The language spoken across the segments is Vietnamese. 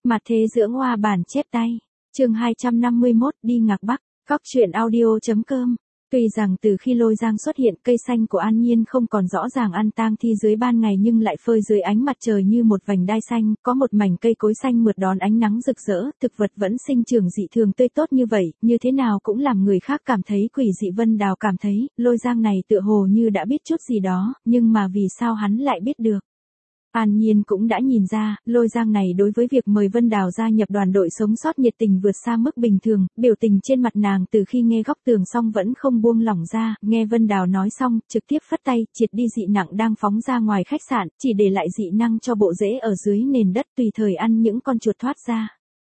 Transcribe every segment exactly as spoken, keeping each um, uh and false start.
Mặt thế dưỡng hoa bản chép tay. Chương hai trăm năm mươi mốt đi Ngạc Bắc. Góc truyện audio.com. Tuy rằng từ khi Lôi Giang xuất hiện, cây xanh của An Nhiên không còn rõ ràng ăn tang thi dưới ban ngày nhưng lại phơi dưới ánh mặt trời như một vành đai xanh, có một mảnh cây cối xanh mượt đón ánh nắng rực rỡ, thực vật vẫn sinh trưởng dị thường tươi tốt như vậy, như thế nào cũng làm người khác cảm thấy quỷ dị. Vân Đào cảm thấy, Lôi Giang này tựa hồ như đã biết chút gì đó, nhưng mà vì sao hắn lại biết được? An Nhiên cũng đã nhìn ra, Lôi Giang này đối với việc mời Vân Đào gia nhập đoàn đội sống sót nhiệt tình vượt xa mức bình thường, biểu tình trên mặt nàng từ khi nghe góc tường xong vẫn không buông lỏng ra, nghe Vân Đào nói xong, trực tiếp phất tay, triệt đi dị nặng đang phóng ra ngoài khách sạn, chỉ để lại dị năng cho bộ rễ ở dưới nền đất tùy thời ăn những con chuột thoát ra.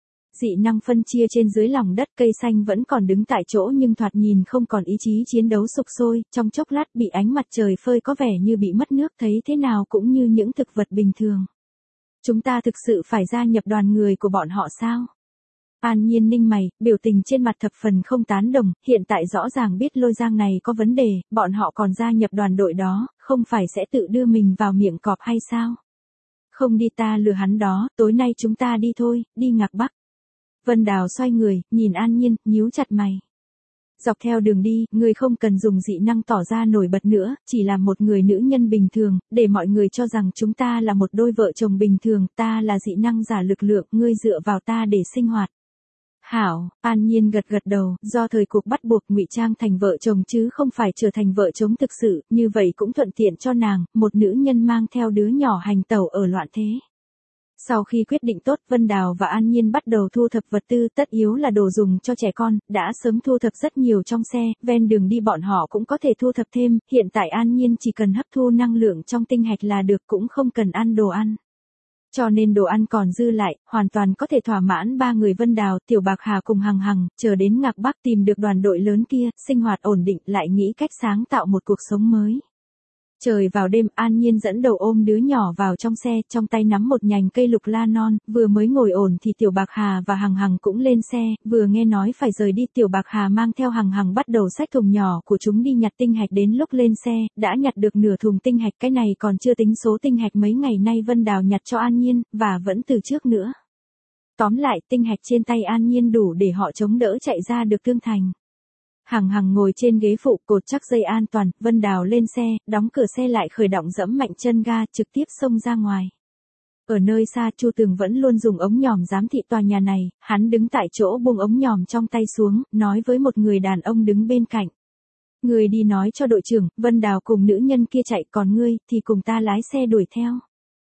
Dị năng phân chia trên dưới lòng đất, cây xanh vẫn còn đứng tại chỗ nhưng thoạt nhìn không còn ý chí chiến đấu sục sôi, trong chốc lát bị ánh mặt trời phơi có vẻ như bị mất nước, thấy thế nào cũng như những thực vật bình thường. Chúng ta thực sự phải gia nhập đoàn người của bọn họ sao? An Nhiên ninh mày, biểu tình trên mặt thập phần không tán đồng, hiện tại rõ ràng biết Lôi Giang này có vấn đề, bọn họ còn gia nhập đoàn đội đó, không phải sẽ tự đưa mình vào miệng cọp hay sao? Không đi ta lừa hắn đó, tối nay chúng ta đi thôi, đi Ngạc Bắc. Vân Đào xoay người, nhìn An Nhiên, nhíu chặt mày. Dọc theo đường đi, người không cần dùng dị năng tỏ ra nổi bật nữa, chỉ là một người nữ nhân bình thường, để mọi người cho rằng chúng ta là một đôi vợ chồng bình thường, ta là dị năng giả lực lượng, ngươi dựa vào ta để sinh hoạt. Hảo, An Nhiên gật gật đầu, do thời cuộc bắt buộc ngụy trang thành vợ chồng chứ không phải trở thành vợ chồng thực sự, như vậy cũng thuận tiện cho nàng, một nữ nhân mang theo đứa nhỏ hành tẩu ở loạn thế. Sau khi quyết định tốt, Vân Đào và An Nhiên bắt đầu thu thập vật tư, tất yếu là đồ dùng cho trẻ con, đã sớm thu thập rất nhiều trong xe, ven đường đi bọn họ cũng có thể thu thập thêm, hiện tại An Nhiên chỉ cần hấp thu năng lượng trong tinh hạch là được, cũng không cần ăn đồ ăn. Cho nên đồ ăn còn dư lại, hoàn toàn có thể thỏa mãn ba người Vân Đào, Tiểu Bạc Hà cùng Hằng Hằng, chờ đến Ngạc Bắc tìm được đoàn đội lớn kia, sinh hoạt ổn định, lại nghĩ cách sáng tạo một cuộc sống mới. Trời vào đêm, An Nhiên dẫn đầu ôm đứa nhỏ vào trong xe, trong tay nắm một nhành cây lục la non, vừa mới ngồi ổn thì Tiểu Bạc Hà và Hằng Hằng cũng lên xe, vừa nghe nói phải rời đi, Tiểu Bạc Hà mang theo Hằng Hằng bắt đầu xách thùng nhỏ của chúng đi nhặt tinh hạch. Đến lúc lên xe, đã nhặt được nửa thùng tinh hạch, cái này còn chưa tính số tinh hạch mấy ngày nay Vân Đào nhặt cho An Nhiên, và vẫn từ trước nữa. Tóm lại, tinh hạch trên tay An Nhiên đủ để họ chống đỡ chạy ra được Tương Thành. Hằng Hằng ngồi trên ghế phụ, cột chắc dây an toàn, Vân Đào lên xe, đóng cửa xe lại, khởi động dẫm mạnh chân ga, trực tiếp xông ra ngoài. Ở nơi xa, Chu Tường vẫn luôn dùng ống nhòm giám thị tòa nhà này, hắn đứng tại chỗ buông ống nhòm trong tay xuống, nói với một người đàn ông đứng bên cạnh. Người đi nói cho đội trưởng, Vân Đào cùng nữ nhân kia chạy, còn ngươi, thì cùng ta lái xe đuổi theo.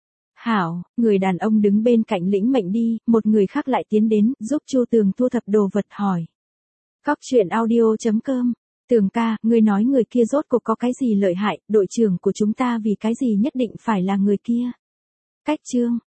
Hảo, người đàn ông đứng bên cạnh lĩnh mệnh đi, một người khác lại tiến đến, giúp Chu Tường thu thập đồ vật, hỏi. Góc truyện audio.com. Tường ca, ngươi nói người kia rốt cuộc có cái gì lợi hại, đội trưởng của chúng ta vì cái gì nhất định phải là người kia? Cách chương.